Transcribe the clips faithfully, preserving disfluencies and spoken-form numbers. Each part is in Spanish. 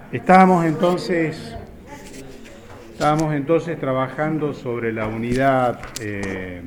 Estábamos entonces, estábamos entonces trabajando sobre la unidad eh,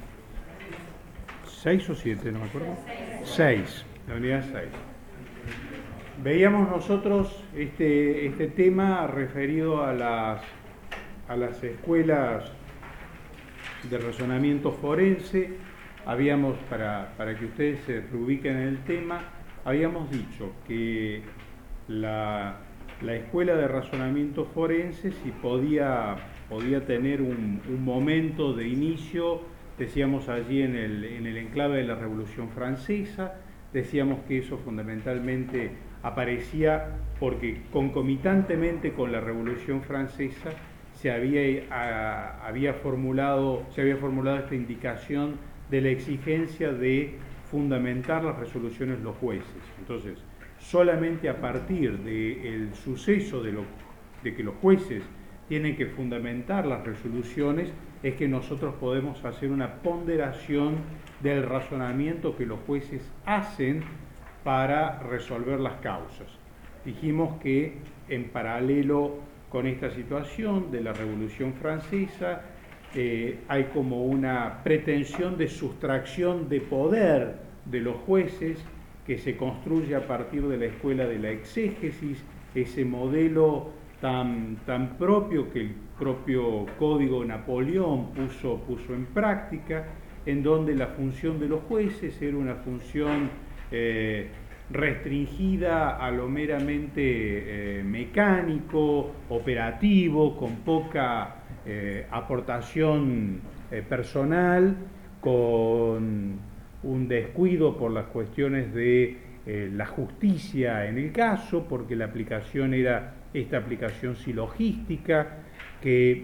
seis o siete, no me acuerdo. seis, la unidad seis. Veíamos nosotros este, este tema referido a las, a las escuelas de razonamiento forense. Habíamos, para, para que ustedes se reubiquen en el tema, habíamos dicho que la, la escuela de razonamiento forense, si podía, podía tener un, un momento de inicio, decíamos allí en el, en el enclave de la Revolución Francesa, decíamos que eso fundamentalmente aparecía porque concomitantemente con la Revolución Francesa se había, a, había formulado, se había formulado esta indicación de la exigencia de fundamentar las resoluciones de los jueces. Entonces, solamente a partir del suceso de, lo, de que los jueces tienen que fundamentar las resoluciones es que nosotros podemos hacer una ponderación del razonamiento que los jueces hacen para resolver las causas. Dijimos que en paralelo con esta situación de la Revolución Francesa eh, hay como una pretensión de sustracción de poder de los jueces que se construye a partir de la escuela de la exégesis, ese modelo tan, tan propio que el propio Código Napoleón puso, puso en práctica, en donde la función de los jueces era una función eh, restringida a lo meramente eh, mecánico, operativo, con poca eh, aportación eh, personal, con un descuido por las cuestiones de eh, la justicia en el caso, porque la aplicación era esta aplicación silogística, que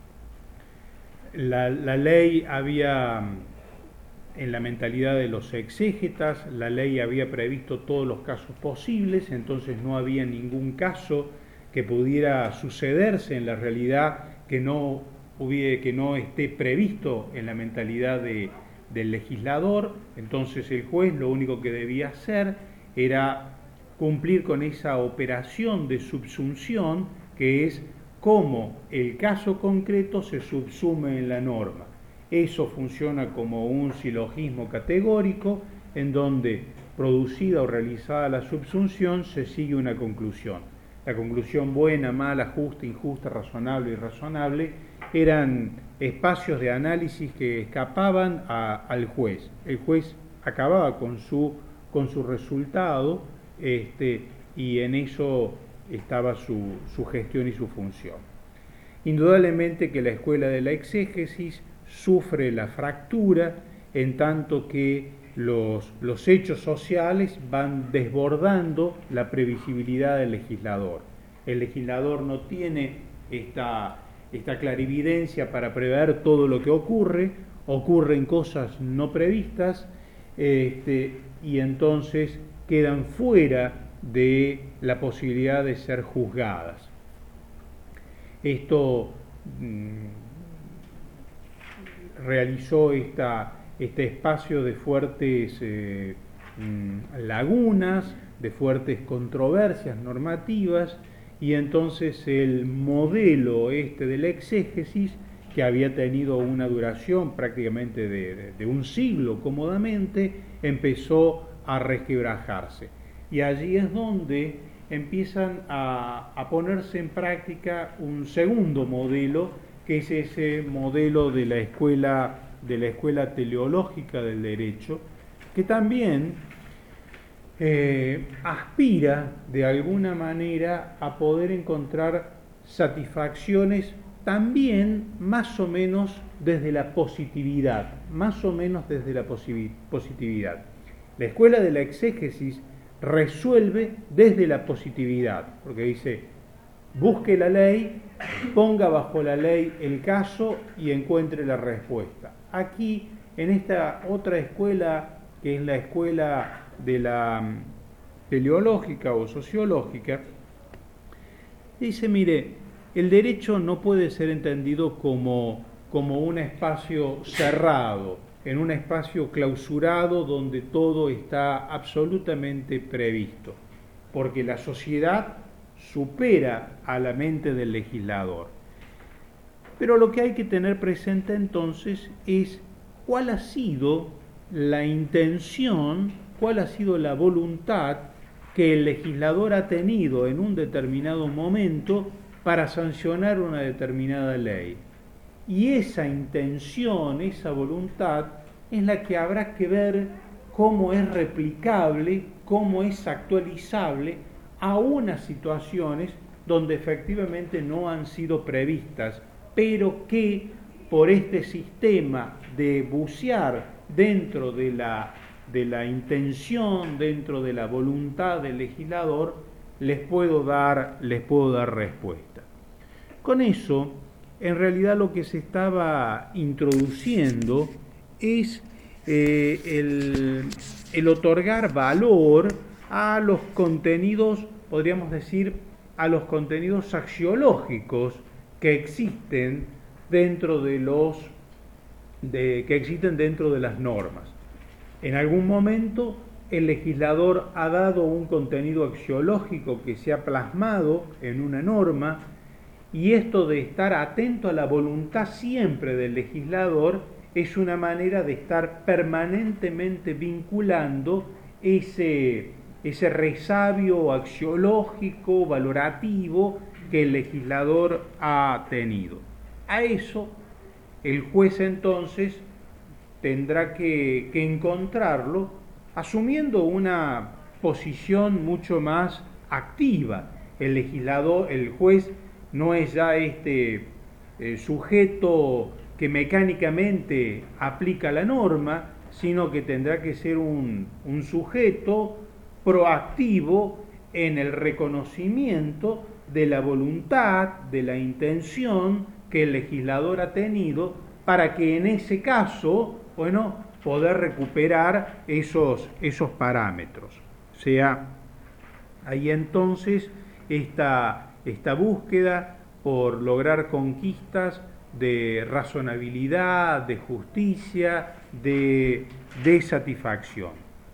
la, la ley había, en la mentalidad de los exégetas, la ley había previsto todos los casos posibles, entonces no había ningún caso que pudiera sucederse en la realidad que no, hubiera, que no esté previsto en la mentalidad de, del legislador. Entonces el juez lo único que debía hacer era cumplir con esa operación de subsunción, que es cómo el caso concreto se subsume en la norma. Eso funciona como un silogismo categórico en donde, producida o realizada la subsunción, se sigue una conclusión. La conclusión buena, mala, justa, injusta, razonable, irrazonable, eran espacios de análisis que escapaban a, al juez. El juez acababa con su, con su resultado este, y en eso estaba su, su gestión y su función. Indudablemente que la escuela de la exégesis sufre la fractura en tanto que los, los hechos sociales van desbordando la previsibilidad del legislador. El legislador no tiene esta, esta clarividencia para prever todo lo que ocurre, ocurren cosas no previstas este, y entonces quedan fuera de la posibilidad de ser juzgadas. Esto mmm, realizó esta, este espacio de fuertes eh, mmm, lagunas, de fuertes controversias normativas, y entonces el modelo este de la exégesis, que había tenido una duración prácticamente de, de, de un siglo cómodamente, empezó a resquebrajarse. Y allí es donde empiezan a, a ponerse en práctica un segundo modelo, que es ese modelo de la escuela, de la escuela teleológica del derecho, que también eh, aspira de alguna manera a poder encontrar satisfacciones también más o menos desde la positividad, más o menos desde la positividad. La escuela de la exégesis resuelve desde la positividad, porque dice, busque la ley, ponga bajo la ley el caso y encuentre la respuesta. Aquí, en esta otra escuela, que es la escuela de la teleológica o sociológica, dice, mire, el derecho no puede ser entendido como, como un espacio cerrado, en un espacio clausurado donde todo está absolutamente previsto, porque la sociedad supera a la mente del legislador. Pero lo que hay que tener presente entonces es cuál ha sido la intención, cuál ha sido la voluntad que el legislador ha tenido en un determinado momento para sancionar una determinada ley. Y esa intención, esa voluntad, es la que habrá que ver cómo es replicable, cómo es actualizable a unas situaciones donde efectivamente no han sido previstas, pero que por este sistema de bucear dentro de la, de la intención, dentro de la voluntad del legislador, les puedo dar, les puedo dar respuesta. Con eso, en realidad lo que se estaba introduciendo es eh, el, el otorgar valor a los contenidos, podríamos decir, a los contenidos axiológicos que existen dentro de los de, que existen dentro de las normas. En algún momento el legislador ha dado un contenido axiológico que se ha plasmado en una norma, y esto de estar atento a la voluntad siempre del legislador es una manera de estar permanentemente vinculando ese, ese resabio axiológico, valorativo que el legislador ha tenido. A eso el juez entonces tendrá que, que encontrarlo asumiendo una posición mucho más activa. El legislador, el juez no es ya este eh, sujeto que mecánicamente aplica la norma, sino que tendrá que ser un, un sujeto proactivo en el reconocimiento de la voluntad, de la intención que el legislador ha tenido para que en ese caso, bueno, poder recuperar esos, esos parámetros. O sea, ahí entonces esta, esta búsqueda por lograr conquistas de razonabilidad, de justicia, de, de satisfacción.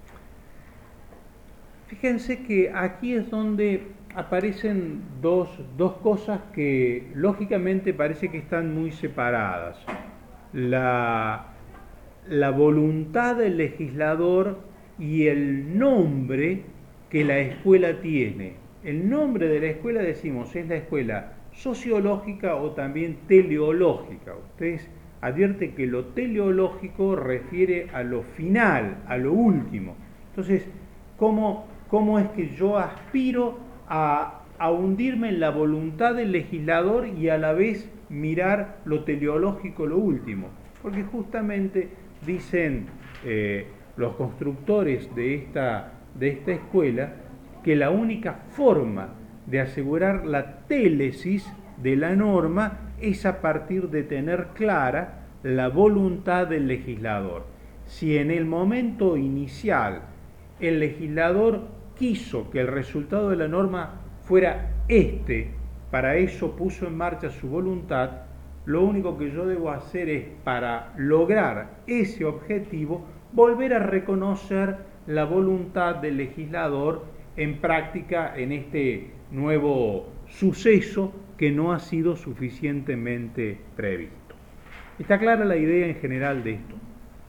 Fíjense que aquí es donde aparecen dos, dos cosas que lógicamente parece que están muy separadas. La, la voluntad del legislador y el nombre que la escuela tiene. El nombre de la escuela, decimos, es la escuela sociológica o también teleológica. Ustedes advierten que lo teleológico refiere a lo final, a lo último. Entonces, ¿cómo, cómo es que yo aspiro a, a hundirme en la voluntad del legislador y a la vez mirar lo teleológico, lo último? Porque justamente dicen eh, los constructores de esta, de esta escuela que la única forma de asegurar la télesis de la norma es a partir de tener clara la voluntad del legislador. Si en el momento inicial el legislador quiso que el resultado de la norma fuera este, para eso puso en marcha su voluntad, lo único que yo debo hacer es, para lograr ese objetivo, volver a reconocer la voluntad del legislador en práctica en este nuevo suceso que no ha sido suficientemente previsto. ¿Está clara la idea en general de esto?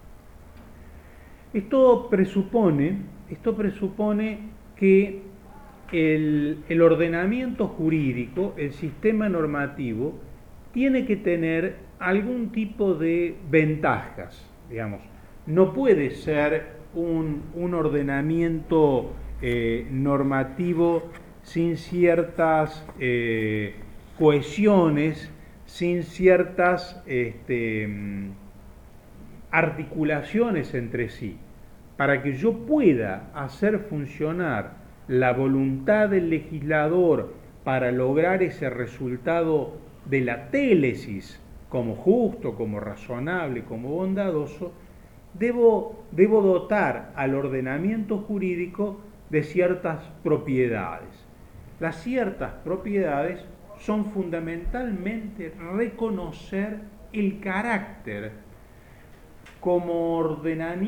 Esto presupone, esto presupone que el, el ordenamiento jurídico, el sistema normativo, tiene que tener algún tipo de ventajas, digamos. No puede ser un, un ordenamiento eh, normativo sin ciertas eh, cohesiones, sin ciertas este, articulaciones entre sí. Para que yo pueda hacer funcionar la voluntad del legislador para lograr ese resultado de la télesis como justo, como razonable, como bondadoso, debo, debo dotar al ordenamiento jurídico de ciertas propiedades. Las ciertas propiedades son fundamentalmente reconocer el carácter como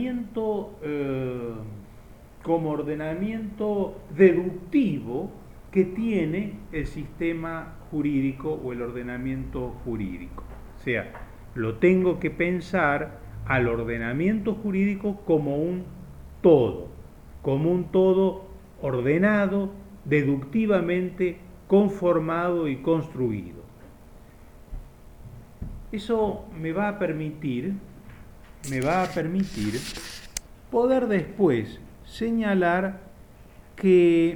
ordenamiento, eh, como ordenamiento deductivo que tiene el sistema jurídico o el ordenamiento jurídico. O sea, lo tengo que pensar al ordenamiento jurídico como un todo, como un todo ordenado, deductivamente conformado y construido. Eso me va a permitir, me va a permitir poder después señalar que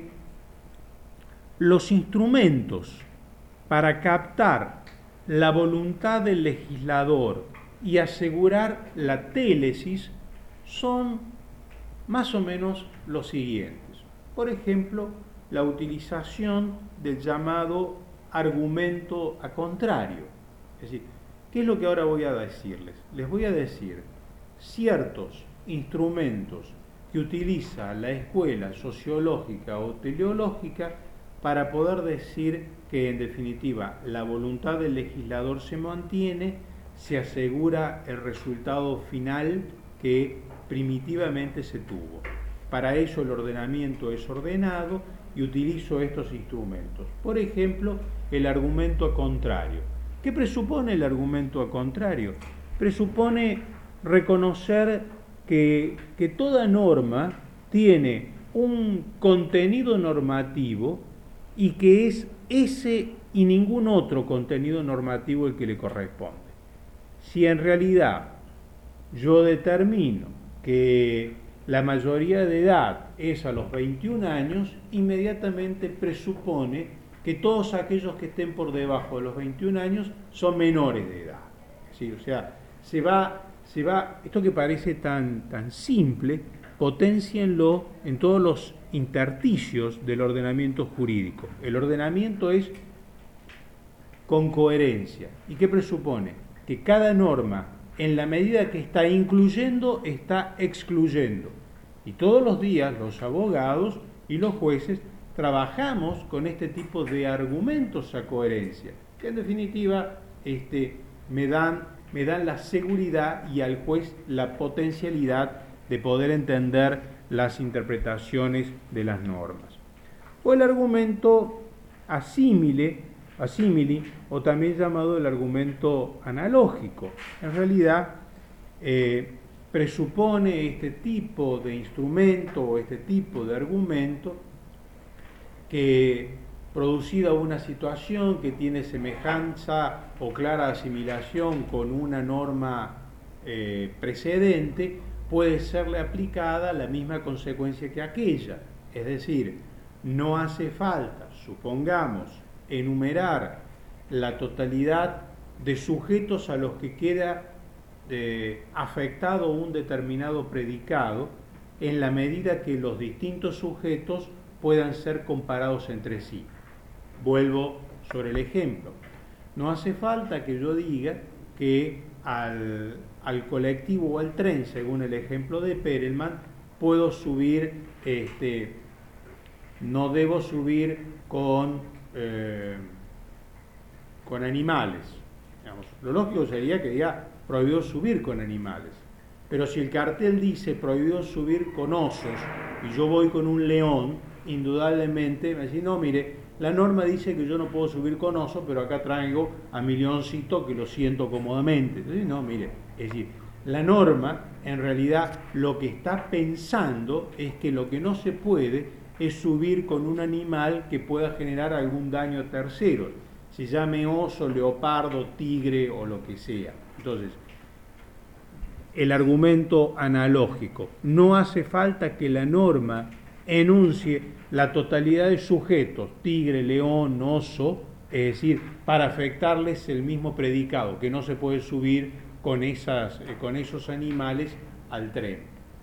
los instrumentos para captar la voluntad del legislador y asegurar la télesis son más o menos los siguientes. Por ejemplo, la utilización del llamado argumento a contrario. Es decir, ¿qué es lo que ahora voy a decirles? Les voy a decir ciertos instrumentos que utiliza la escuela sociológica o teleológica para poder decir que en definitiva la voluntad del legislador se mantiene, se asegura el resultado final que primitivamente se tuvo. Para eso el ordenamiento es ordenado y utilizo estos instrumentos. Por ejemplo, el argumento a contrario. ¿Qué presupone el argumento a contrario? Presupone reconocer que, que toda norma tiene un contenido normativo y que es ese y ningún otro contenido normativo el que le corresponde. Si en realidad yo determino que la mayoría de edad es a los veintiún años, inmediatamente presupone que todos aquellos que estén por debajo de los veintiún años son menores de edad. ¿Sí? O sea, se va, se va, esto que parece tan, tan simple, potencienlo en todos los intersticios del ordenamiento jurídico. El ordenamiento es con coherencia. ¿Y qué presupone? Que cada norma, en la medida que está incluyendo, está excluyendo. Y todos los días los abogados y los jueces trabajamos con este tipo de argumentos a coherencia, que en definitiva este, me, dan, me dan la seguridad y al juez la potencialidad de poder entender las interpretaciones de las normas. O el argumento asímile, asímili, o también llamado el argumento analógico. En realidad, eh, presupone este tipo de instrumento o este tipo de argumento que, producida una situación que tiene semejanza o clara asimilación con una norma eh, precedente, puede serle aplicada la misma consecuencia que aquella. Es decir, no hace falta, supongamos, enumerar la totalidad de sujetos a los que queda eh, afectado un determinado predicado, en la medida que los distintos sujetos puedan ser comparados entre sí. Vuelvo sobre el ejemplo. No hace falta que yo diga que al, al colectivo o al tren, según el ejemplo de Perelman, puedo subir, este, no debo subir con, eh, con animales. Digamos, lo lógico sería que diga prohibido subir con animales. Pero si el cartel dice prohibido subir con osos y yo voy con un león, indudablemente me dice, no, mire, la norma dice que yo no puedo subir con oso, pero acá traigo a mi leoncito que lo siento cómodamente. Entonces, no, mire, es decir, la norma en realidad lo que está pensando es que lo que no se puede es subir con un animal que pueda generar algún daño a terceros, se llame oso, leopardo, tigre o lo que sea. Entonces, el argumento analógico, no hace falta que la norma enuncie la totalidad de sujetos, tigre, león, oso, es decir, para afectarles el mismo predicado, que no se puede subir con, esas, con esos animales al tren.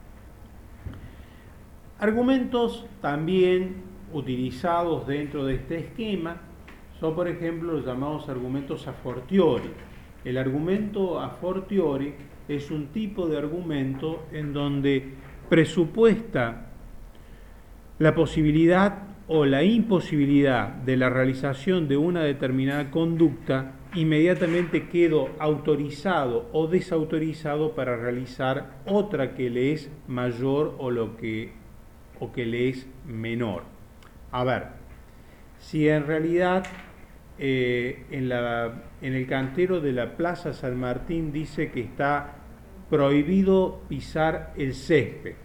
Argumentos también utilizados dentro de este esquema son, por ejemplo, los llamados argumentos a fortiori. El argumento a fortiori es un tipo de argumento en donde presupuesta la posibilidad o la imposibilidad de la realización de una determinada conducta, inmediatamente quedo autorizado o desautorizado para realizar otra que le es mayor o, lo que, o que le es menor. A ver, si en realidad eh, en, la, en el cantero de la Plaza San Martín dice que está prohibido pisar el césped,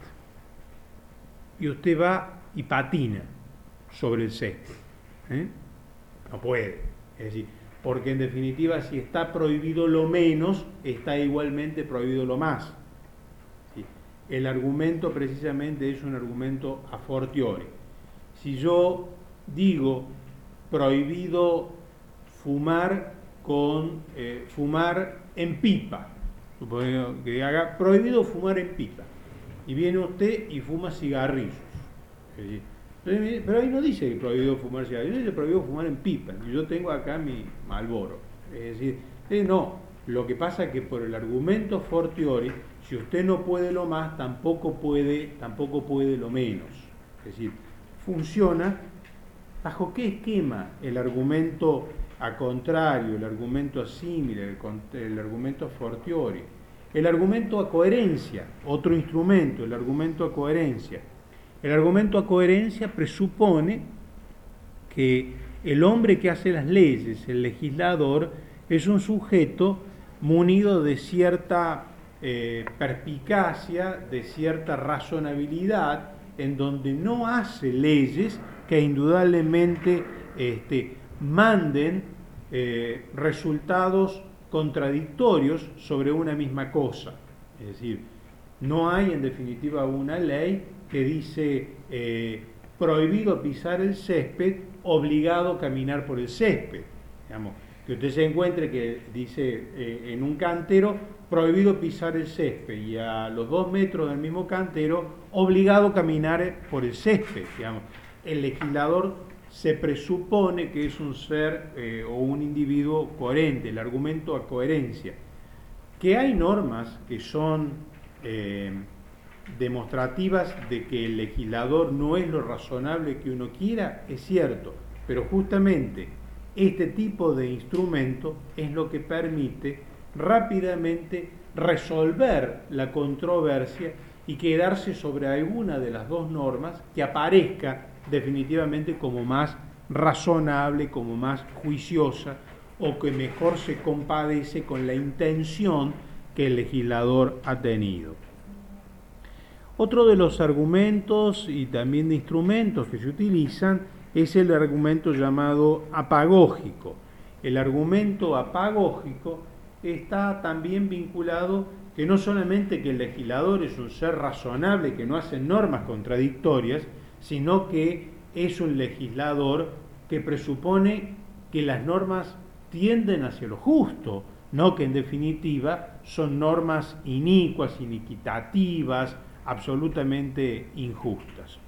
y usted va y patina sobre el césped, ¿eh? No puede, es decir, porque en definitiva si está prohibido lo menos, está igualmente prohibido lo más. ¿Sí? El argumento precisamente es un argumento a fortiori. Si yo digo prohibido fumar con eh, fumar en pipa, supongo que haga prohibido fumar en pipa, y viene usted y fuma cigarrillos, es decir, pero ahí no dice prohibido fumar cigarrillos, dice prohibido fumar en pipa, y yo tengo acá mi Marlboro, es decir, eh, no, lo que pasa es que por el argumento fortiori, si usted no puede lo más, tampoco puede, tampoco puede lo menos, es decir, funciona. ¿Bajo qué esquema el argumento a contrario, el argumento a símile, el, el argumento a fortiori? El argumento a coherencia, otro instrumento, el argumento a coherencia. El argumento a coherencia presupone que el hombre que hace las leyes, el legislador, es un sujeto munido de cierta eh, perspicacia, de cierta razonabilidad, en donde no hace leyes que indudablemente este, manden eh, resultados contradictorios sobre una misma cosa. Es decir, no hay en definitiva una ley que dice eh, prohibido pisar el césped, obligado a caminar por el césped. Digamos, que usted se encuentre que dice eh, en un cantero prohibido pisar el césped y a los dos metros del mismo cantero obligado a caminar por el césped. Digamos, el legislador se presupone que es un ser eh, o un individuo coherente, el argumento a coherencia. Que hay normas que son eh, demostrativas de que el legislador no es lo razonable que uno quiera, es cierto, pero justamente este tipo de instrumento es lo que permite rápidamente resolver la controversia y quedarse sobre alguna de las dos normas que aparezca definitivamente como más razonable, como más juiciosa, o que mejor se compadece con la intención que el legislador ha tenido. Otro de los argumentos y también de instrumentos que se utilizan es el argumento llamado apagógico. El argumento apagógico está también vinculado que no solamente que el legislador es un ser razonable que no hace normas contradictorias, sino que es un legislador que presupone que las normas tienden hacia lo justo, no que en definitiva son normas inicuas, iniquitativas, absolutamente injustas.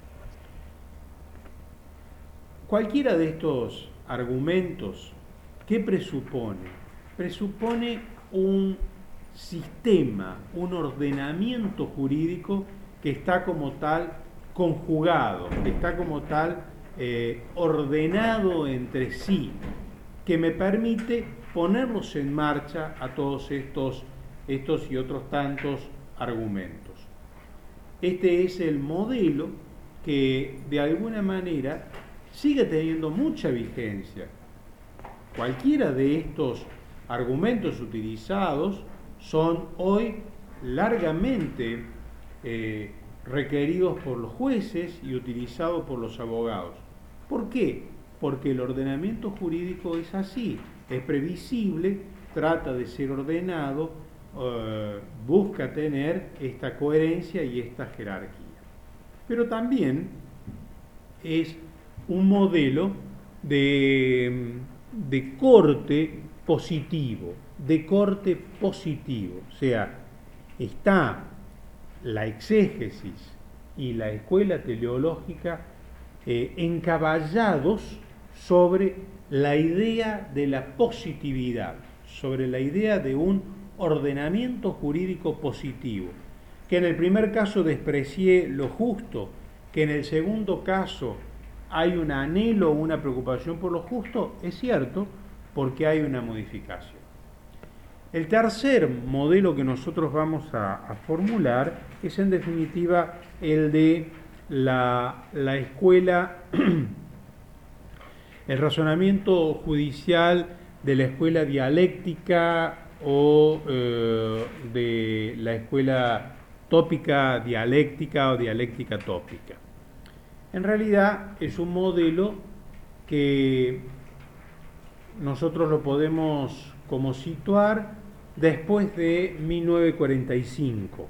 Cualquiera de estos argumentos, ¿qué presupone? Presupone un sistema, un ordenamiento jurídico que está como tal conjugado, que está como tal eh, ordenado entre sí, que me permite ponerlos en marcha a todos estos, estos y otros tantos argumentos. Este es el modelo que de alguna manera sigue teniendo mucha vigencia. Cualquiera de estos argumentos utilizados son hoy largamente eh, requeridos por los jueces y utilizados por los abogados. ¿Por qué? Porque el ordenamiento jurídico es así, es previsible, trata de ser ordenado, eh, busca tener esta coherencia y esta jerarquía. Pero también es un modelo de, de corte positivo, de corte positivo, o sea, está la exégesis y la escuela teleológica eh, encaballados sobre la idea de la positividad, sobre la idea de un ordenamiento jurídico positivo, que en el primer caso desprecié lo justo, que en el segundo caso hay un anhelo o una preocupación por lo justo, es cierto, porque hay una modificación. El tercer modelo que nosotros vamos a, a formular es en definitiva el de la, la escuela el razonamiento judicial de la escuela dialéctica o eh, de la escuela tópica dialéctica o dialéctica tópica. En realidad es un modelo que nosotros lo podemos como situar después de mil novecientos cuarenta y cinco.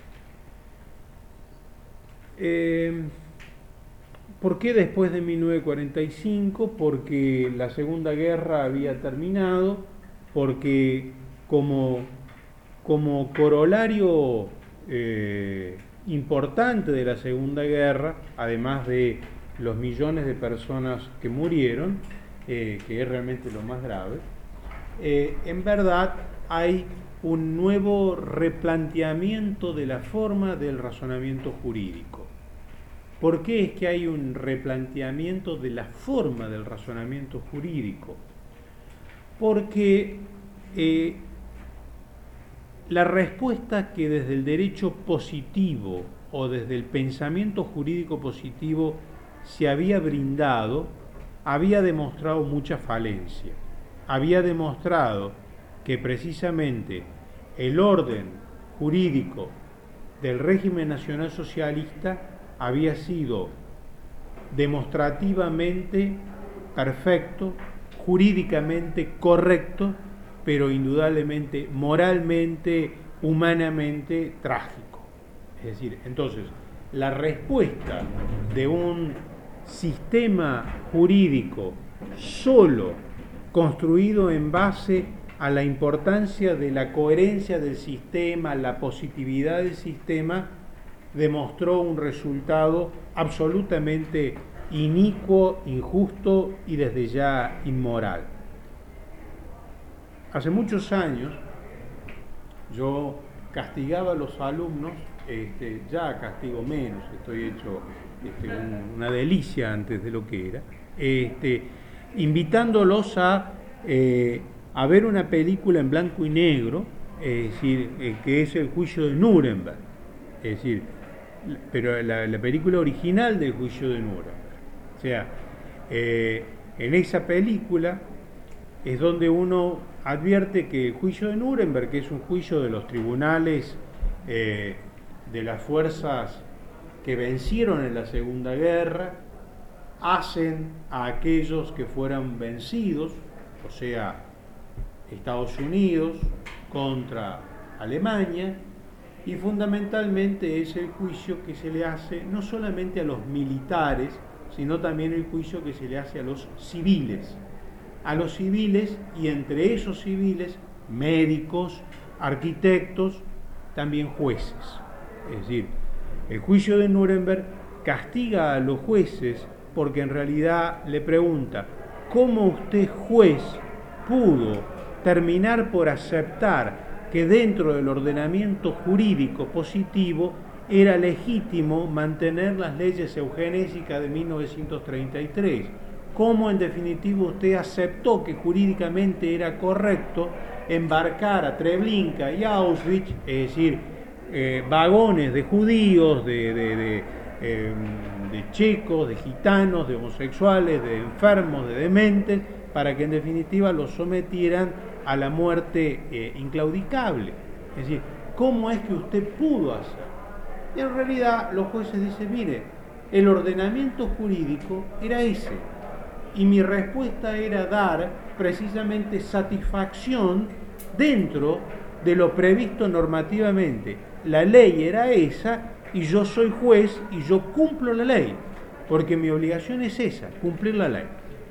Eh, ¿Por qué después de mil novecientos cuarenta y cinco? Porque la Segunda Guerra había terminado, porque como, como corolario eh, importante de la Segunda Guerra, además de los millones de personas que murieron, eh, que es realmente lo más grave, eh, en verdad hay un nuevo replanteamiento de la forma del razonamiento jurídico. ¿Por qué es que hay un replanteamiento de la forma del razonamiento jurídico? Porque eh, la respuesta que desde el derecho positivo o desde el pensamiento jurídico positivo se había brindado había demostrado mucha falencia. Había demostrado que precisamente el orden jurídico del régimen nacional socialista había sido demostrativamente perfecto, jurídicamente correcto, pero indudablemente moralmente, humanamente trágico. Es decir, entonces, la respuesta de un sistema jurídico solo construido en base a la importancia de la coherencia del sistema, la positividad del sistema, demostró un resultado absolutamente inicuo, injusto y desde ya inmoral. Hace muchos años yo castigaba a los alumnos, este, ya castigo menos, estoy hecho este, un, una delicia antes de lo que era, este, invitándolos a, eh, a ver una película en blanco y negro, es decir, eh, que es El juicio de Nuremberg, es decir, pero la, la película original del juicio de Nuremberg. O sea, eh, en esa película es donde uno advierte que el juicio de Nuremberg, que es un juicio de los tribunales eh, de las fuerzas que vencieron en la Segunda Guerra, hacen a aquellos que fueran vencidos, o sea, Estados Unidos contra Alemania, y fundamentalmente es el juicio que se le hace no solamente a los militares, sino también el juicio que se le hace a los civiles. A los civiles, y entre esos civiles, médicos, arquitectos, también jueces. Es decir, el juicio de Nuremberg castiga a los jueces porque en realidad le pregunta, ¿cómo usted, juez, pudo terminar por aceptar que dentro del ordenamiento jurídico positivo era legítimo mantener las leyes eugenésicas de mil novecientos treinta y tres? ¿Cómo en definitiva usted aceptó que jurídicamente era correcto embarcar a Treblinka y Auschwitz, es decir, eh, vagones de judíos, de, de, de, eh, de checos, de gitanos, de homosexuales, de enfermos, de dementes, para que en definitiva los sometieran a la muerte eh, inclaudicable? Es decir, ¿cómo es que usted pudo hacer? Y en realidad los jueces dicen, mire, el ordenamiento jurídico era ese, y mi respuesta era dar precisamente satisfacción dentro de lo previsto normativamente. La ley era esa, y yo soy juez y yo cumplo la ley, porque mi obligación es esa, cumplir la ley.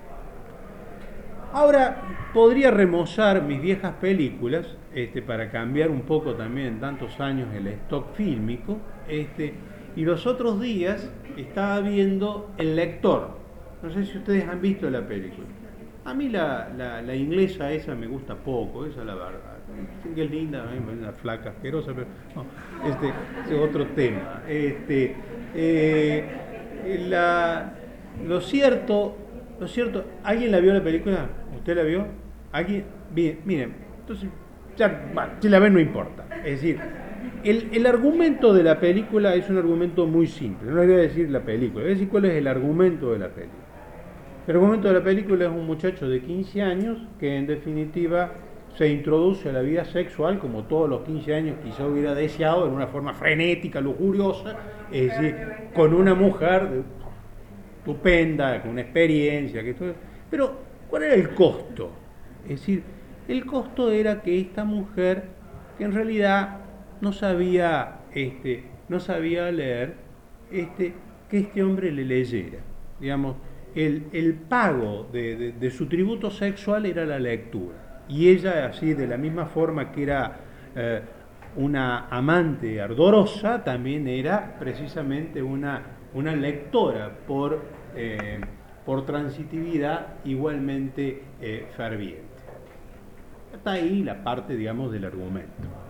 Ahora, podría remozar mis viejas películas, este, para cambiar un poco también tantos años el stock fílmico, este, y los otros días estaba viendo El Lector. No sé si ustedes han visto la película. A mí la, la, la inglesa esa me gusta poco, esa es la verdad. Dicen que es linda, a mí me parece una flaca asquerosa, pero no, este, es otro tema. Este, eh, la, lo cierto... Lo cierto, ¿alguien la vio la película? ¿Usted la vio? ¿Alguien? Bien, miren, entonces, ya, bueno, si la ven no importa. Es decir, el, el argumento de la película es un argumento muy simple. No les voy a decir la película, les voy a decir cuál es el argumento de la película. El argumento de la película es un muchacho de quince años que en definitiva se introduce a la vida sexual como todos los quince años quizá hubiera deseado, en una forma frenética, lujuriosa, es decir, con una mujer estupenda, con una experiencia, que todo, pero ¿cuál era el costo? Es decir, el costo era que esta mujer, que en realidad no sabía, este, no sabía leer, este, que este hombre le leyera. Digamos, el, el pago de, de, de su tributo sexual era la lectura. Y ella, así, de la misma forma que era eh, una amante ardorosa, también era precisamente una, una lectora por, eh, por transitividad igualmente eh, ferviente. Hasta ahí la parte, digamos, del argumento.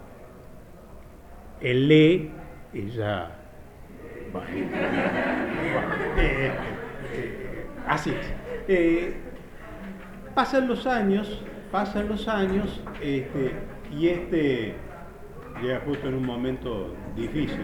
Él lee, ella... Bueno, eh, eh, así es. Eh, pasan los años, pasan los años, este, y este llega justo en un momento difícil.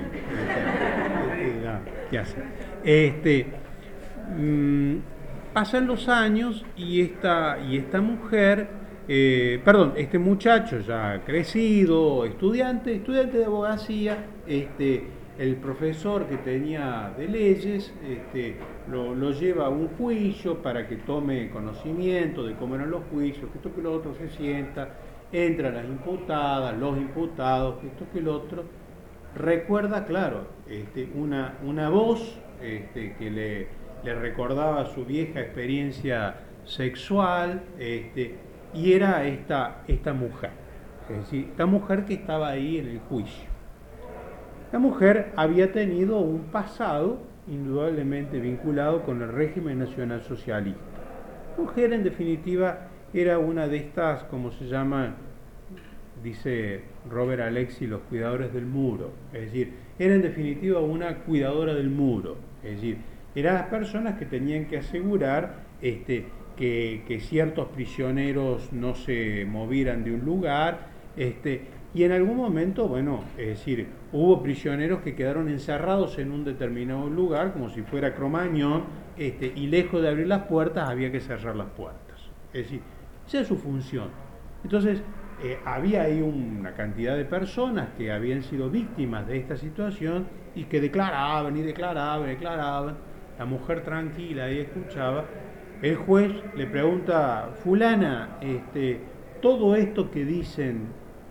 Este, ah, ¿qué hace? Este, mmm, pasan los años y esta, y esta mujer... Eh, perdón, este muchacho ya crecido, estudiante, estudiante de abogacía, este, el profesor que tenía de leyes este, lo, lo lleva a un juicio para que tome conocimiento de cómo eran los juicios, que esto que lo otro, se sienta, entran las imputadas, los imputados, que esto que lo otro, recuerda, claro, este, una, una voz este, que le, le recordaba su vieja experiencia sexual, este, y era esta, esta mujer, es decir, esta mujer que estaba ahí en el juicio. La mujer había tenido un pasado indudablemente vinculado con el régimen nacional socialista. La mujer, en definitiva, era una de estas, como se llama, dice Robert Alexi, los cuidadores del muro. Es decir, era en definitiva una cuidadora del muro. Es decir, eran las personas que tenían que asegurar este, que, que ciertos prisioneros no se movieran de un lugar, este, y en algún momento, bueno, es decir, hubo prisioneros que quedaron encerrados en un determinado lugar, como si fuera Cromañón, este, y lejos de abrir las puertas había que cerrar las puertas. Es decir, esa es su función. Entonces, eh, había ahí una cantidad de personas que habían sido víctimas de esta situación y que declaraban y declaraban y declaraban. La mujer tranquila ahí escuchaba. El juez le pregunta, fulana, este, todo esto que dicen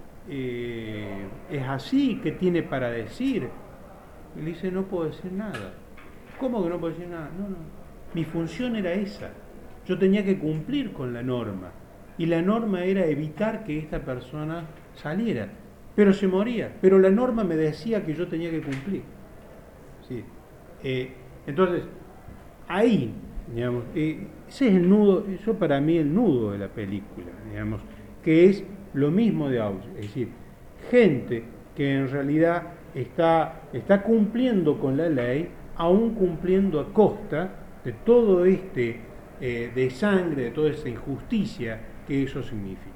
eh, es así, ¿qué tiene para decir? Y le dice, no puedo decir nada. ¿Cómo que no puedo decir nada? No, no. Mi función era esa. Yo tenía que cumplir con la norma. Y la norma era evitar que esta persona saliera. Pero se moría. Pero la norma me decía que yo tenía que cumplir. ¿Sí? Eh, entonces, ahí, digamos, eh, ese es el nudo, eso para mí el nudo de la película, digamos, que es lo mismo de Auschwitz, es decir, gente que en realidad está, está cumpliendo con la ley, aún cumpliendo a costa de todo este eh, de sangre, de toda esa injusticia que eso significa.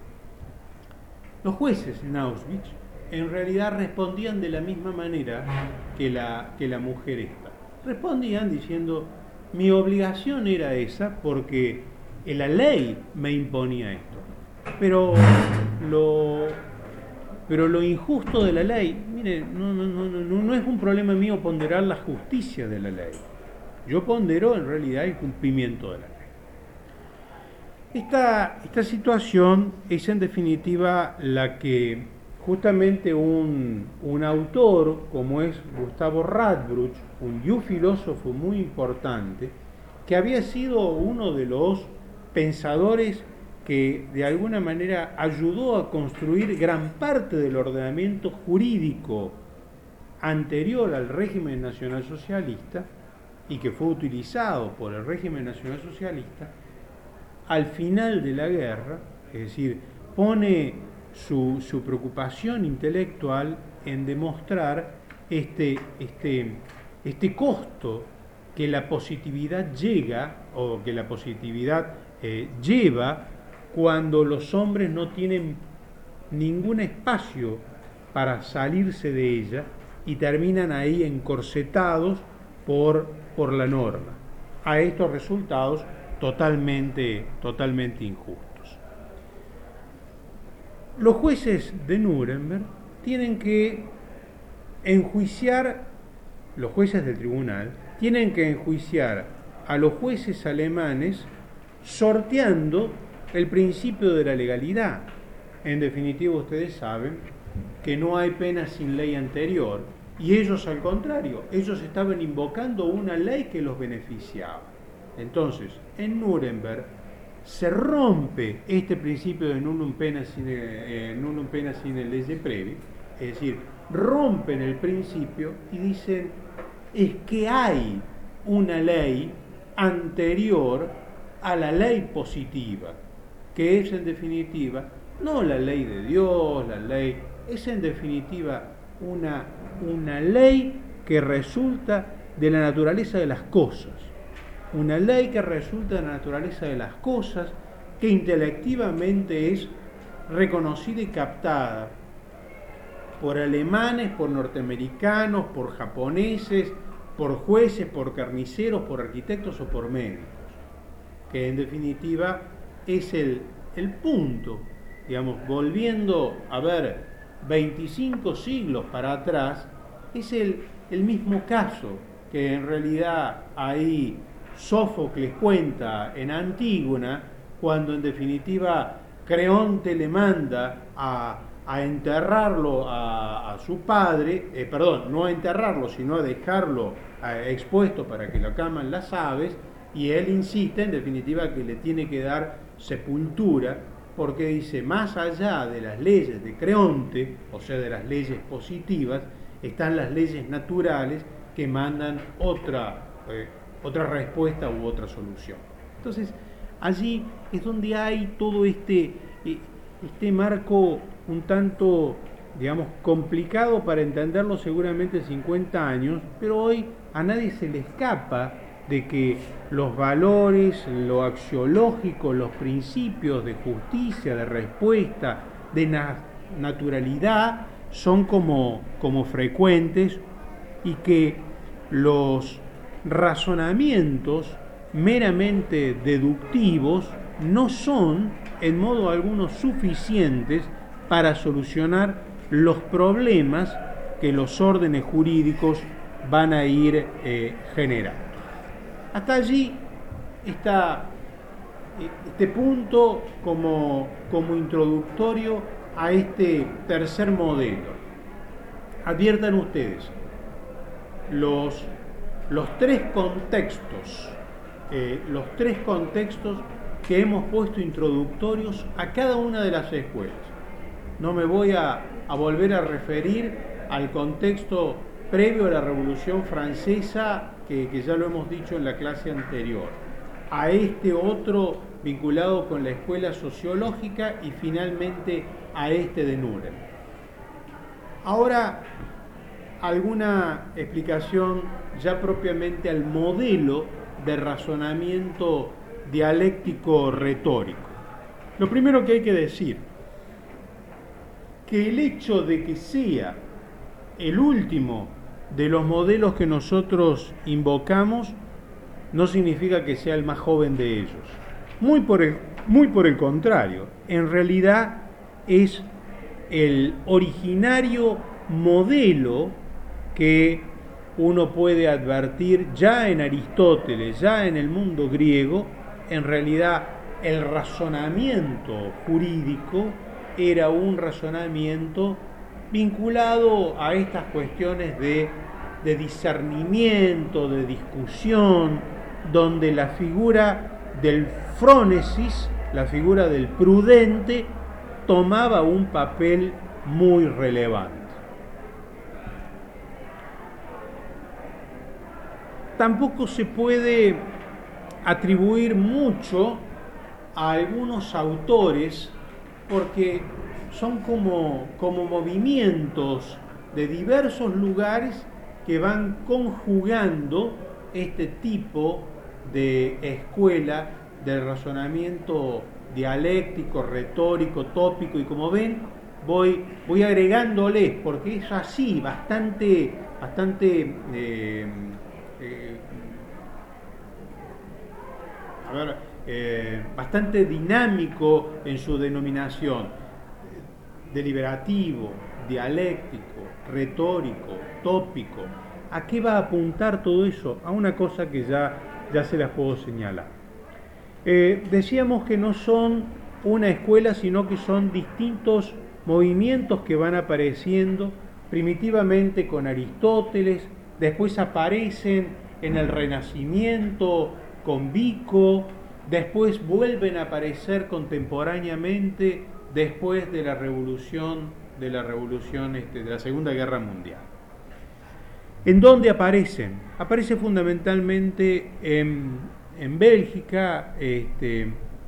Los jueces en Auschwitz en realidad respondían de la misma manera que la, que la mujer esta. Respondían diciendo, mi obligación era esa porque la ley me imponía esto. Pero lo, pero lo injusto de la ley, mire, no, no, no, no, no es un problema mío ponderar la justicia de la ley. Yo pondero en realidad el cumplimiento de la ley. Esta, esta situación es en definitiva la que justamente un, un autor como es Gustavo Radbruch, un filósofo muy importante, que había sido uno de los pensadores que de alguna manera ayudó a construir gran parte del ordenamiento jurídico anterior al régimen nacionalsocialista y que fue utilizado por el régimen nacionalsocialista, al final de la guerra, es decir, pone su, su preocupación intelectual en demostrar este, este, este costo que la positividad llega, o que la positividad eh, lleva cuando los hombres no tienen ningún espacio para salirse de ella y terminan ahí encorsetados por, por la norma. A estos resultados totalmente, totalmente injustos. Los jueces de Nuremberg tienen que enjuiciar, los jueces del tribunal, tienen que enjuiciar a los jueces alemanes sorteando el principio de la legalidad. En definitiva, ustedes saben que no hay pena sin ley anterior, y ellos al contrario, ellos estaban invocando una ley que los beneficiaba. Entonces, en Nuremberg se rompe este principio de nullum pena sine, eh, nullum pena sine lege previ, es decir, rompen el principio y dicen, es que hay una ley anterior a la ley positiva, que es en definitiva no la ley de Dios, la ley, es en definitiva una, una ley que resulta de la naturaleza de las cosas, una ley que resulta de la naturaleza de las cosas, que intelectivamente es reconocida y captada por alemanes, por norteamericanos, por japoneses, por jueces, por carniceros, por arquitectos o por médicos, que en definitiva es el, el punto, digamos, volviendo a ver veinticinco siglos para atrás, es el, el mismo caso que en realidad ahí Sófocles cuenta en Antígona, cuando en definitiva Creonte le manda a, a enterrarlo a, a su padre, eh, perdón, no a enterrarlo, sino a dejarlo eh, expuesto para que lo caman las aves, y él insiste en definitiva que le tiene que dar sepultura, porque dice, más allá de las leyes de Creonte, o sea, de las leyes positivas, están las leyes naturales que mandan otra, eh, otra respuesta u otra solución. Entonces, allí es donde hay todo este, este marco un tanto, digamos, complicado para entenderlo seguramente cincuenta años, pero hoy a nadie se le escapa de que los valores, lo axiológico, los principios de justicia, de respuesta, de na- naturalidad, son como, como frecuentes, y que los razonamientos meramente deductivos no son en modo alguno suficientes para solucionar los problemas que los órdenes jurídicos van a ir eh, generando. Hasta allí está este punto como, como introductorio a este tercer modelo. Adviertan ustedes, los, los tres contextos, eh, los tres contextos que hemos puesto introductorios a cada una de las escuelas. No me voy a, a volver a referir al contexto previo a la Revolución Francesa, que, que ya lo hemos dicho en la clase anterior, a este otro vinculado con la escuela sociológica y finalmente a este de Nuremberg. Ahora, alguna explicación ya propiamente al modelo de razonamiento dialéctico retórico. Lo primero que hay que decir, que el hecho de que sea el último de los modelos que nosotros invocamos no significa que sea el más joven de ellos. Muy por el, muy por el contrario, en realidad es el originario modelo que uno puede advertir ya en Aristóteles, ya en el mundo griego. En realidad el razonamiento jurídico era un razonamiento vinculado a estas cuestiones de, de discernimiento, de discusión, donde la figura del phronesis, la figura del prudente, tomaba un papel muy relevante. Tampoco se puede atribuir mucho a algunos autores, porque son como, como movimientos de diversos lugares que van conjugando este tipo de escuela del razonamiento dialéctico, retórico, tópico, y como ven, voy, voy agregándoles, porque es así, bastante, bastante eh, eh, a ver, eh, bastante dinámico en su denominación, deliberativo, dialéctico, retórico, tópico. ¿A qué va a apuntar todo eso? A una cosa que ya, ya se las puedo señalar. Eh, decíamos que no son una escuela, sino que son distintos movimientos que van apareciendo primitivamente con Aristóteles, después aparecen en el Renacimiento con Vico, después vuelven a aparecer contemporáneamente después de la revolución de la revolución este, de la Segunda Guerra Mundial. ¿En dónde aparecen? Aparece fundamentalmente en, en Bélgica, este,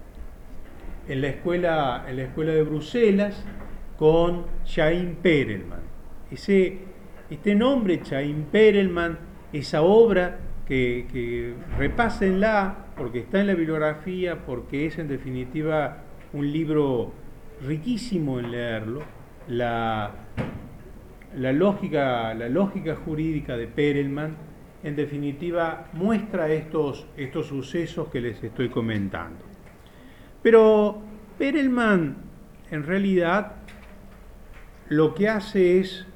en la escuela, en la escuela de Bruselas, con Chaim Perelman. Ese, este nombre, Chaim Perelman, esa obra que, que repásenla, porque está en la bibliografía, porque es en definitiva un libro riquísimo en leerlo, la, la, lógica, la lógica jurídica de Perelman, en definitiva muestra estos, estos sucesos que les estoy comentando. Pero Perelman en realidad lo que hace es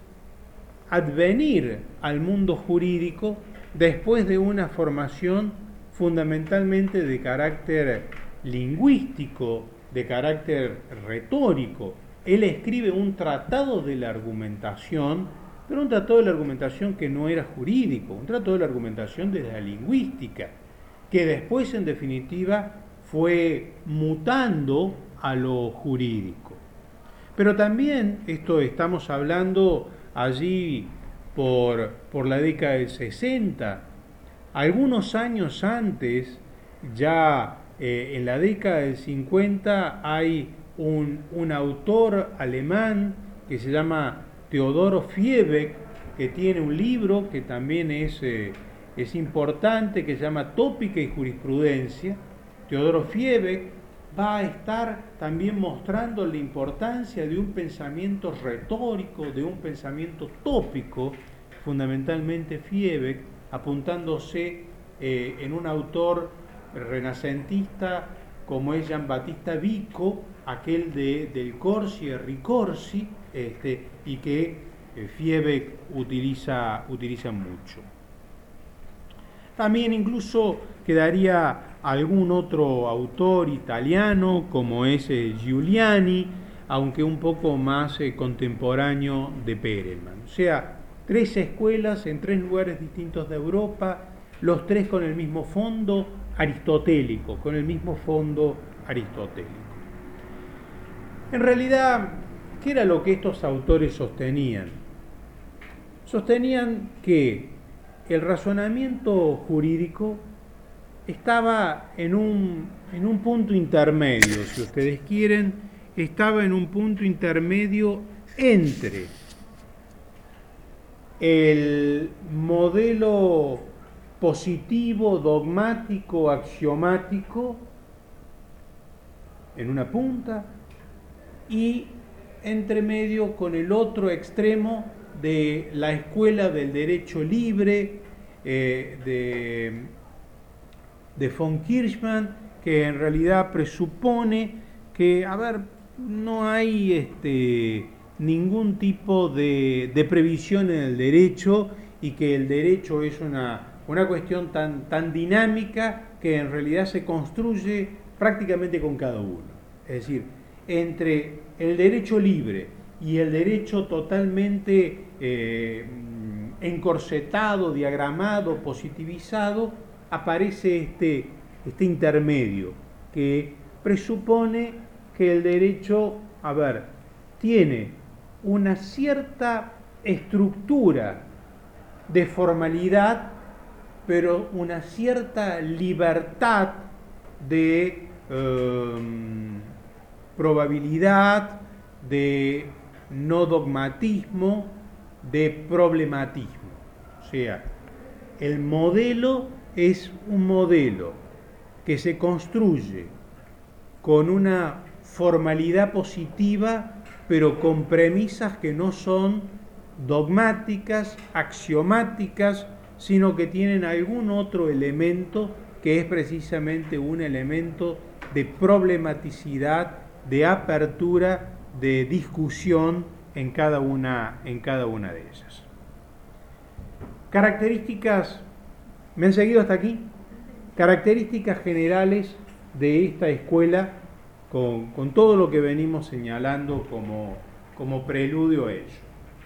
advenir al mundo jurídico después de una formación fundamentalmente de carácter lingüístico, de carácter retórico. Él escribe un tratado de la argumentación, pero un tratado de la argumentación que no era jurídico, un tratado de la argumentación de la lingüística, que después en definitiva fue mutando a lo jurídico. Pero también, esto estamos hablando allí por, por la década del sesenta, algunos años antes, ya eh, en la década del cincuenta, hay un, un autor alemán que se llama Theodor Fiebig, que tiene un libro que también es, eh, es importante, que se llama Tópica y Jurisprudencia. Theodor Fiebig va a estar también mostrando la importancia de un pensamiento retórico, de un pensamiento tópico, fundamentalmente Fiebig, apuntándose eh, en un autor renacentista como es Giambattista Vico, aquel de, del Corsi e Ricorsi, este, y que eh, Fiebig utiliza, utiliza mucho. También incluso quedaría algún otro autor italiano como es eh, Giuliani, aunque un poco más eh, contemporáneo de Perelman. O sea, tres escuelas en tres lugares distintos de Europa, los tres con el mismo fondo aristotélico, con el mismo fondo aristotélico. En realidad, ¿qué era lo que estos autores sostenían? Sostenían que el razonamiento jurídico estaba en un, en un punto intermedio, si ustedes quieren, estaba en un punto intermedio entre el modelo positivo, dogmático, axiomático, en una punta, y entre medio con el otro extremo de la escuela del derecho libre, eh, de, de von Kirchmann, que en realidad presupone que, a ver, no hay este, ningún tipo de, de previsión en el derecho y que el derecho es una, una cuestión tan, tan dinámica que en realidad se construye prácticamente con cada uno. Es decir, entre el derecho libre y el derecho totalmente eh, encorsetado, diagramado, positivizado, aparece este, este intermedio que presupone que el derecho, a ver, tiene una cierta estructura de formalidad, pero una cierta libertad de eh, probabilidad, de no dogmatismo, de problematismo. O sea, el modelo es un modelo que se construye con una formalidad positiva, pero con premisas que no son dogmáticas, axiomáticas, sino que tienen algún otro elemento que es precisamente un elemento de problematicidad, de apertura, de discusión en cada una, en cada una de ellas. Características, ¿me han seguido hasta aquí? Características generales de esta escuela con, con todo lo que venimos señalando como, como preludio a ello.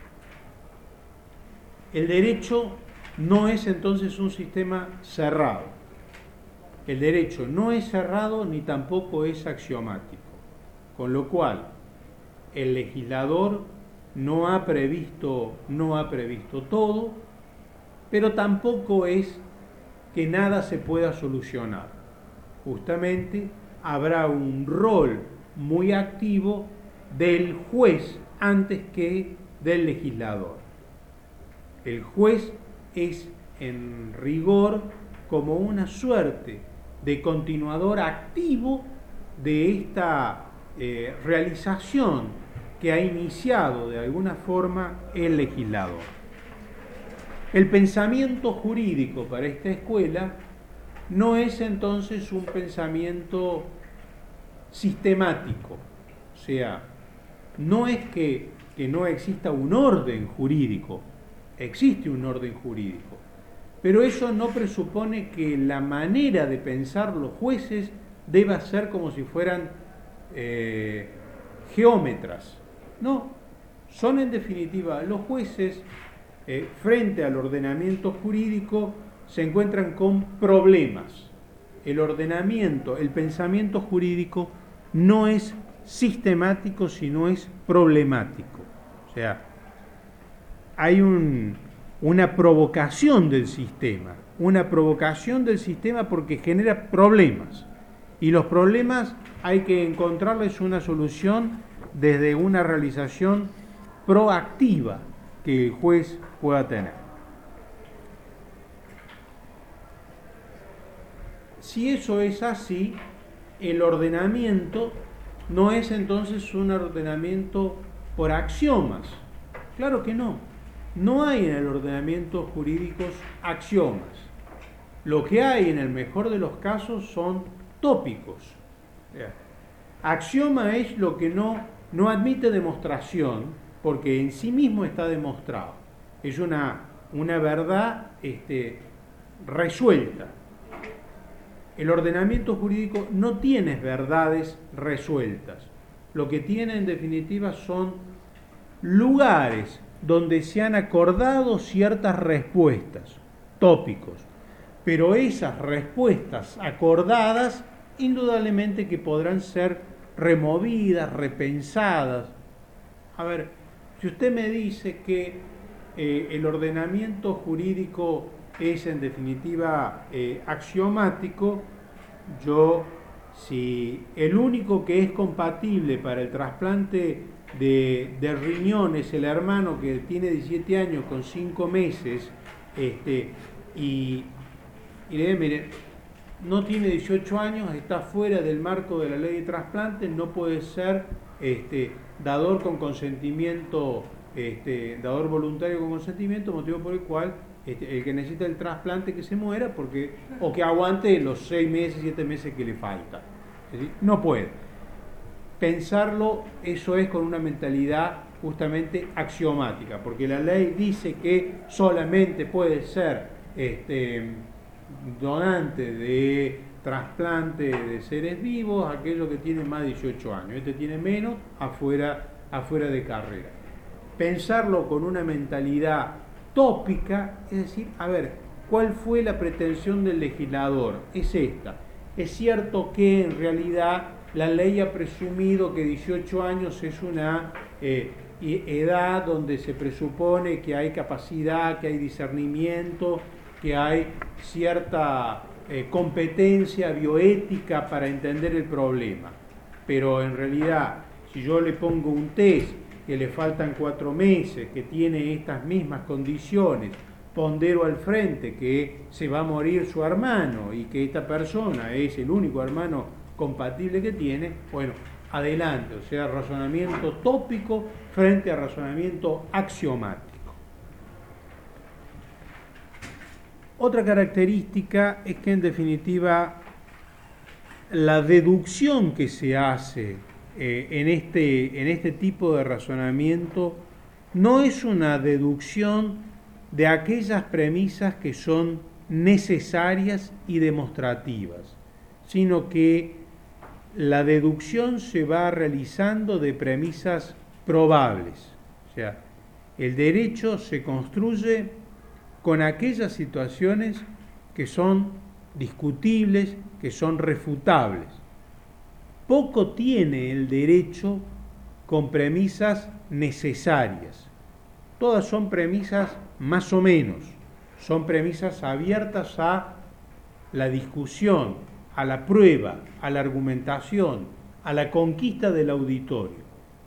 El derecho no es entonces un sistema cerrado. El derecho no es cerrado ni tampoco es axiomático, con lo cual el legislador no ha previsto, no ha previsto todo, pero tampoco es que nada se pueda solucionar. Justamente habrá un rol muy activo del juez antes que del legislador. El juez es en rigor como una suerte de continuador activo de esta eh, realización que ha iniciado de alguna forma el legislador. El pensamiento jurídico para esta escuela no es entonces un pensamiento sistemático, o sea, no es que, que no exista un orden jurídico, existe un orden jurídico, pero eso no presupone que la manera de pensar los jueces deba ser como si fueran eh, geómetras. No, son en definitiva los jueces eh, frente al ordenamiento jurídico se encuentran con problemas. El ordenamiento, el pensamiento jurídico no es sistemático, sino es problemático. O sea, hay un, una provocación del sistema, una provocación del sistema porque genera problemas. Y los problemas hay que encontrarles una solución desde una realización proactiva que el juez pueda tener. Si eso es así, el ordenamiento no es entonces un ordenamiento por axiomas. Claro que no. No hay en el ordenamiento jurídico axiomas. Lo que hay en el mejor de los casos son tópicos. Axioma es lo que no, no admite demostración porque en sí mismo está demostrado. Es una, una verdad este, resuelta. El ordenamiento jurídico no tiene verdades resueltas. Lo que tiene en definitiva son lugares donde se han acordado ciertas respuestas, tópicos. Pero esas respuestas acordadas, indudablemente que podrán ser removidas, repensadas. A ver, si usted me dice que eh, el ordenamiento jurídico es en definitiva eh, axiomático, yo, si el único que es compatible para el trasplante de, de riñón es el hermano que tiene diecisiete años con cinco meses, este, y, y le digo, mire, no tiene dieciocho años, está fuera del marco de la ley de trasplante, no puede ser este, dador con consentimiento, este, dador voluntario con consentimiento, motivo por el cual Este, el que necesita el trasplante que se muera porque, o que aguante los seis meses, siete meses que le falta. Es decir, no puede. Pensarlo, eso es con una mentalidad justamente axiomática, porque la ley dice que solamente puede ser este, donante de trasplante de seres vivos aquellos que tienen más de dieciocho años. Este tiene menos, afuera, afuera de carrera. Pensarlo con una mentalidad tópica, es decir, a ver, ¿cuál fue la pretensión del legislador? Es esta. Es cierto que en realidad la ley ha presumido que dieciocho años es una eh, edad donde se presupone que hay capacidad, que hay discernimiento, que hay cierta eh, competencia bioética para entender el problema. Pero en realidad, si yo le pongo un test que le faltan cuatro meses, que tiene estas mismas condiciones, pondero al frente que se va a morir su hermano y que esta persona es el único hermano compatible que tiene, bueno, adelante, o sea, razonamiento tópico frente a razonamiento axiomático. Otra característica es que en definitiva la deducción que se hace eh, en, este, en este tipo de razonamiento no es una deducción de aquellas premisas que son necesarias y demostrativas, sino que la deducción se va realizando de premisas probables. O sea, el derecho se construye con aquellas situaciones que son discutibles, que son refutables. Poco tiene el derecho con premisas necesarias. Todas son premisas más o menos, son premisas abiertas a la discusión, a la prueba, a la argumentación, a la conquista del auditorio.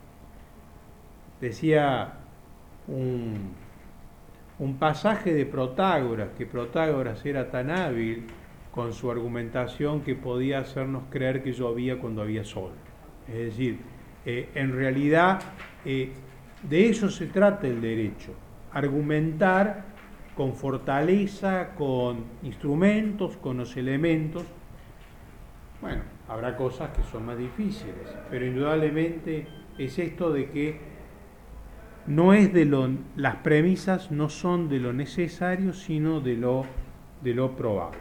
Decía un, un pasaje de Protágoras, que Protágoras era tan hábil con su argumentación que podía hacernos creer que llovía cuando había sol. Es decir, eh, en realidad eh, de eso se trata el derecho, argumentar con fortaleza, con instrumentos, con los elementos. Bueno, habrá cosas que son más difíciles, pero indudablemente es esto de que no es de lo, las premisas no son de lo necesario, sino de lo, de lo probable.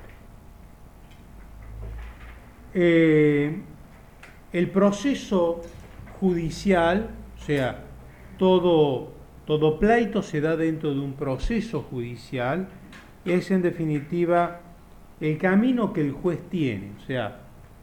Eh, el proceso judicial, o sea, todo, todo pleito se da dentro de un proceso judicial, es en definitiva el camino que el juez tiene. O sea,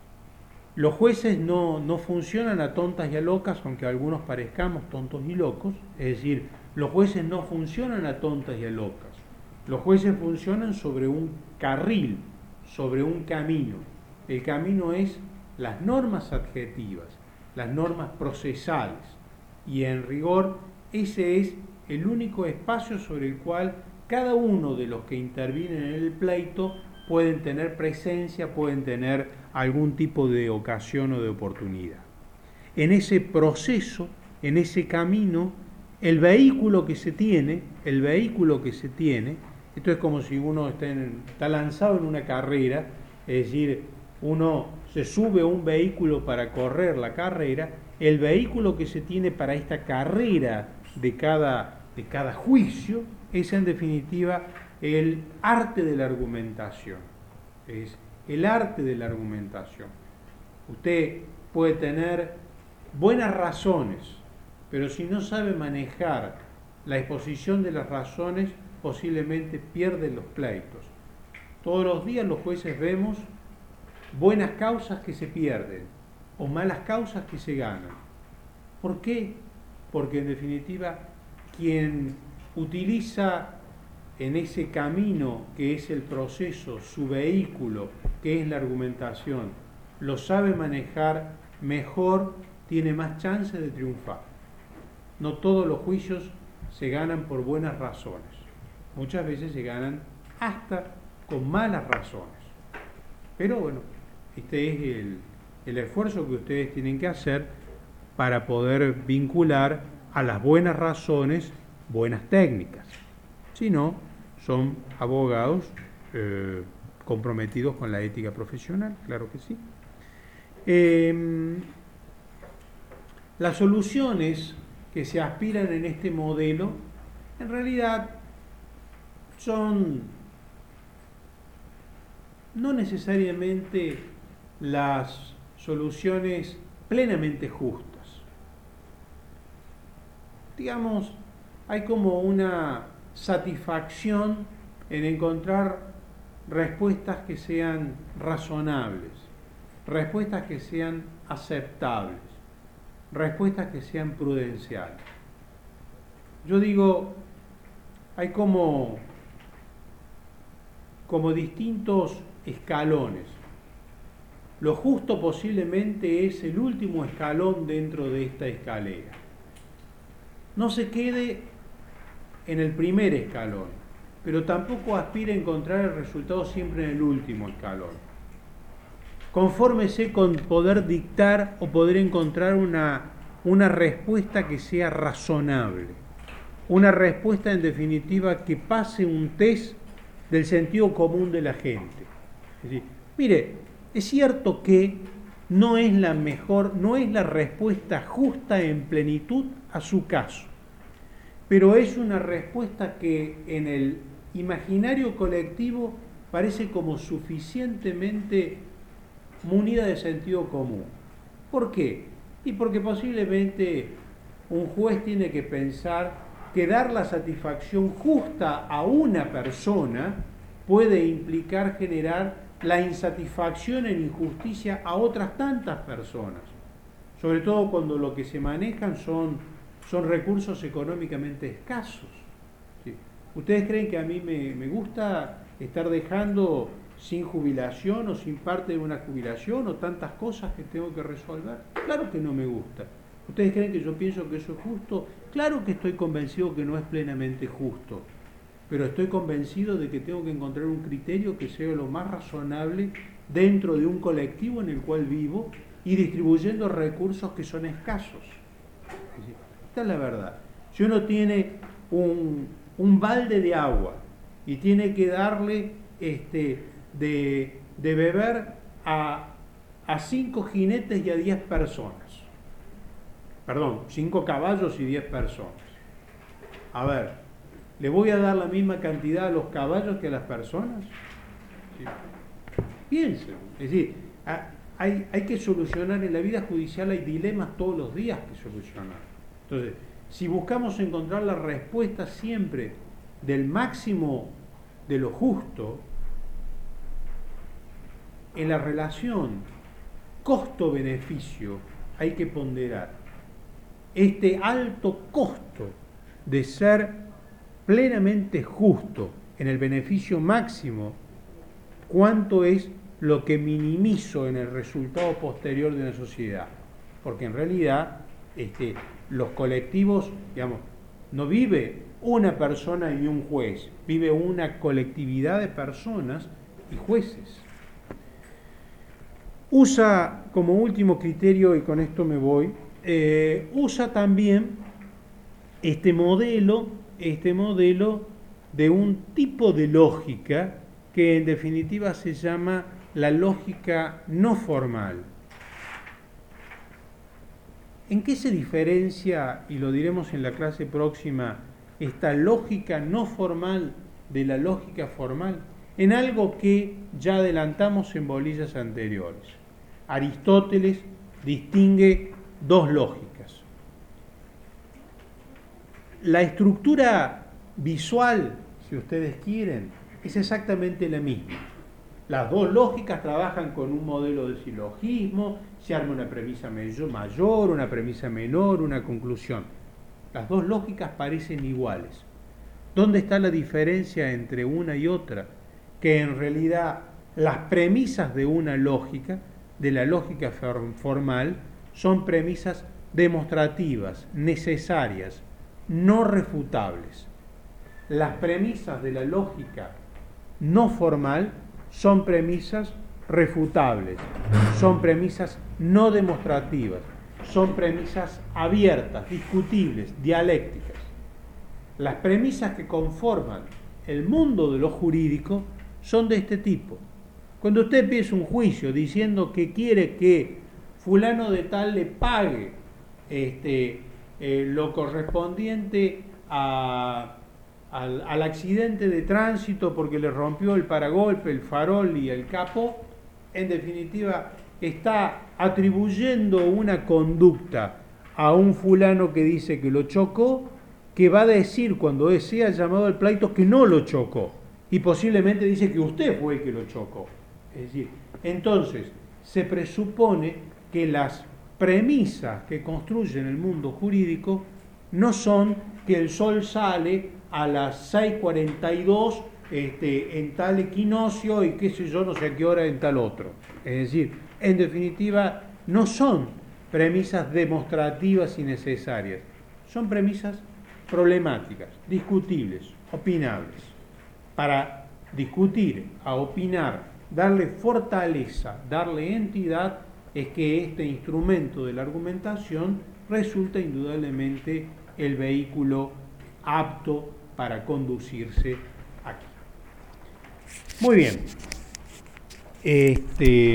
los jueces no, no funcionan a tontas y a locas, aunque algunos parezcamos tontos y locos. Es decir, los jueces no funcionan a tontas y a locas. Los jueces funcionan sobre un carril, sobre un camino. El camino es las normas adjetivas, las normas procesales. Y en rigor, ese es el único espacio sobre el cual cada uno de los que intervienen en el pleito pueden tener presencia, pueden tener algún tipo de ocasión o de oportunidad. En ese proceso, en ese camino, el vehículo que se tiene, el vehículo que se tiene, esto es como si uno está, en, está lanzado en una carrera, es decir, uno se sube a un vehículo para correr la carrera, el vehículo que se tiene para esta carrera de cada, de cada juicio es en definitiva el arte de la argumentación. Es el arte de la argumentación. Usted puede tener buenas razones, pero si no sabe manejar la exposición de las razones, posiblemente pierde los pleitos. Todos los días los jueces vemos buenas causas que se pierden o malas causas que se ganan. ¿Por qué? Porque en definitiva quien utiliza en ese camino que es el proceso, su vehículo, que es la argumentación, lo sabe manejar mejor, tiene más chance de triunfar. No todos los juicios se ganan por buenas razones. Muchas veces se ganan hasta con malas razones. Pero bueno, este es el, el esfuerzo que ustedes tienen que hacer para poder vincular a las buenas razones buenas técnicas. Si no, son abogados eh, comprometidos con la ética profesional, claro que sí. Eh, las soluciones que se aspiran en este modelo, en realidad, son no necesariamente las soluciones plenamente justas. Digamos, hay como una satisfacción en encontrar respuestas que sean razonables, respuestas que sean aceptables, respuestas que sean prudenciales. Yo digo, hay como, como distintos escalones. Lo justo posiblemente es el último escalón dentro de esta escalera. No se quede en el primer escalón, pero tampoco aspire a encontrar el resultado siempre en el último escalón. Confórmese con poder dictar o poder encontrar una, una respuesta que sea razonable, una respuesta en definitiva que pase un test del sentido común de la gente. Es decir, mire, es cierto que no es la mejor, no es la respuesta justa en plenitud a su caso, pero es una respuesta que en el imaginario colectivo parece como suficientemente munida de sentido común. ¿Por qué? Y porque posiblemente un juez tiene que pensar que dar la satisfacción justa a una persona puede implicar generar la insatisfacción en injusticia a otras tantas personas, sobre todo cuando lo que se manejan son, son recursos económicamente escasos. ¿Sí? ¿Ustedes creen que a mí me, me gusta estar dejando sin jubilación o sin parte de una jubilación o tantas cosas que tengo que resolver? Claro que no me gusta. ¿Ustedes creen que yo pienso que eso es justo? Claro que estoy convencido que no es plenamente justo, pero estoy convencido de que tengo que encontrar un criterio que sea lo más razonable dentro de un colectivo en el cual vivo y distribuyendo recursos que son escasos. Esta es la verdad. Si uno tiene un, un balde de agua y tiene que darle este, de, de beber a, a cinco jinetes y a diez personas, perdón, cinco caballos y diez personas, a ver, ¿le voy a dar la misma cantidad a los caballos que a las personas? ¿Sí? Piensen, es decir, hay, hay que solucionar en la vida judicial, hay dilemas todos los días que solucionar. Entonces, si buscamos encontrar la respuesta siempre del máximo de lo justo, en la relación costo-beneficio hay que ponderar este alto costo de ser plenamente justo en el beneficio máximo, cuánto es lo que minimizo en el resultado posterior de una sociedad. Porque en realidad este, los colectivos, digamos, no vive una persona y un juez, vive una colectividad de personas y jueces. Usa como último criterio, y con esto me voy, eh, usa también este modelo, este modelo de un tipo de lógica que en definitiva se llama la lógica no formal. ¿En qué se diferencia, y lo diremos en la clase próxima, esta lógica no formal de la lógica formal? En algo que ya adelantamos en bolillas anteriores. Aristóteles distingue dos lógicas. La estructura visual, si ustedes quieren, es exactamente la misma. Las dos lógicas trabajan con un modelo de silogismo, se arma una premisa mayor, una premisa menor, una conclusión. Las dos lógicas parecen iguales. ¿Dónde está la diferencia entre una y otra? Que en realidad las premisas de una lógica, de la lógica formal, son premisas demostrativas, necesarias, no refutables. Las premisas de la lógica no formal son premisas refutables, son premisas no demostrativas, son premisas abiertas, discutibles, dialécticas. Las premisas que conforman el mundo de lo jurídico son de este tipo. Cuando usted empieza un juicio diciendo que quiere que fulano de tal le pague este, eh, lo correspondiente a, al, al accidente de tránsito porque le rompió el paragolpe, el farol y el capó, en definitiva está atribuyendo una conducta a un fulano que dice que lo chocó, que va a decir cuando sea llamado al pleito que no lo chocó y posiblemente dice que usted fue el que lo chocó. Es decir, entonces se presupone que las premisas que construyen el mundo jurídico no son que el sol sale a las seis cuarenta y dos este, en tal equinoccio y qué sé yo, no sé a qué hora en tal otro. Es decir, en definitiva, no son premisas demostrativas y necesarias, son premisas problemáticas, discutibles, opinables. Para discutir, a opinar, darle fortaleza, darle entidad, es que este instrumento de la argumentación resulta indudablemente el vehículo apto para conducirse aquí. Muy bien. Este,